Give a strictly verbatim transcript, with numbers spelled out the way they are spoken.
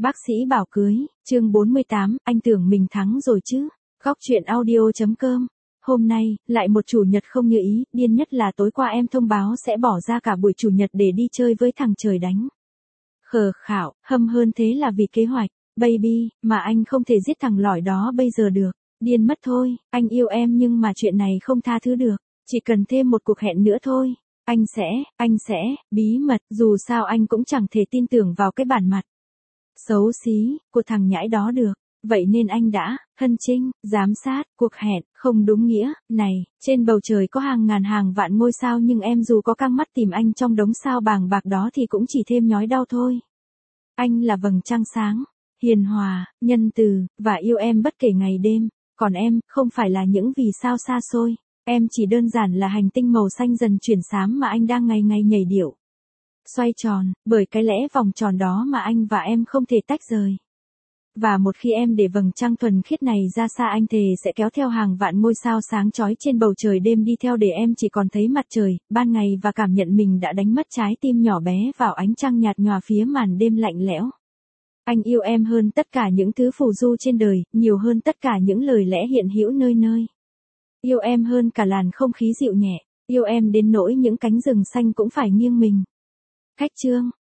Bác sĩ bảo cưới, chương bốn mươi tám, anh tưởng mình thắng rồi chứ. Góc chuyện audio.com. Hôm nay, lại một chủ nhật không như ý, điên nhất là tối qua em thông báo sẽ bỏ ra cả buổi chủ nhật để đi chơi với thằng trời đánh. Khờ khảo, hâm hơn thế là vì kế hoạch, baby, mà anh không thể giết thằng lỏi đó bây giờ được. Điên mất thôi, anh yêu em nhưng mà chuyện này không tha thứ được, chỉ cần thêm một cuộc hẹn nữa thôi. Anh sẽ, anh sẽ, bí mật, dù sao anh cũng chẳng thể tin tưởng vào cái bản mặt xấu xí của thằng nhãi đó được. Vậy nên anh đã, hân trinh, giám sát, cuộc hẹn, không đúng nghĩa, này, trên bầu trời có hàng ngàn hàng vạn ngôi sao nhưng em dù có căng mắt tìm anh trong đống sao bàng bạc đó thì cũng chỉ thêm nhói đau thôi. Anh là vầng trăng sáng, hiền hòa, nhân từ, và yêu em bất kể ngày đêm, còn em, không phải là những vì sao xa xôi, em chỉ đơn giản là hành tinh màu xanh dần chuyển xám mà anh đang ngày ngày nhảy điệu. Xoay tròn, bởi cái lẽ vòng tròn đó mà anh và em không thể tách rời. Và một khi em để vầng trăng thuần khiết này ra xa anh thề sẽ kéo theo hàng vạn ngôi sao sáng chói trên bầu trời đêm đi theo để em chỉ còn thấy mặt trời, ban ngày và cảm nhận mình đã đánh mất trái tim nhỏ bé vào ánh trăng nhạt nhòa phía màn đêm lạnh lẽo. Anh yêu em hơn tất cả những thứ phù du trên đời, nhiều hơn tất cả những lời lẽ hiện hữu nơi nơi. Yêu em hơn cả làn không khí dịu nhẹ, yêu em đến nỗi những cánh rừng xanh cũng phải nghiêng mình. Khách chương,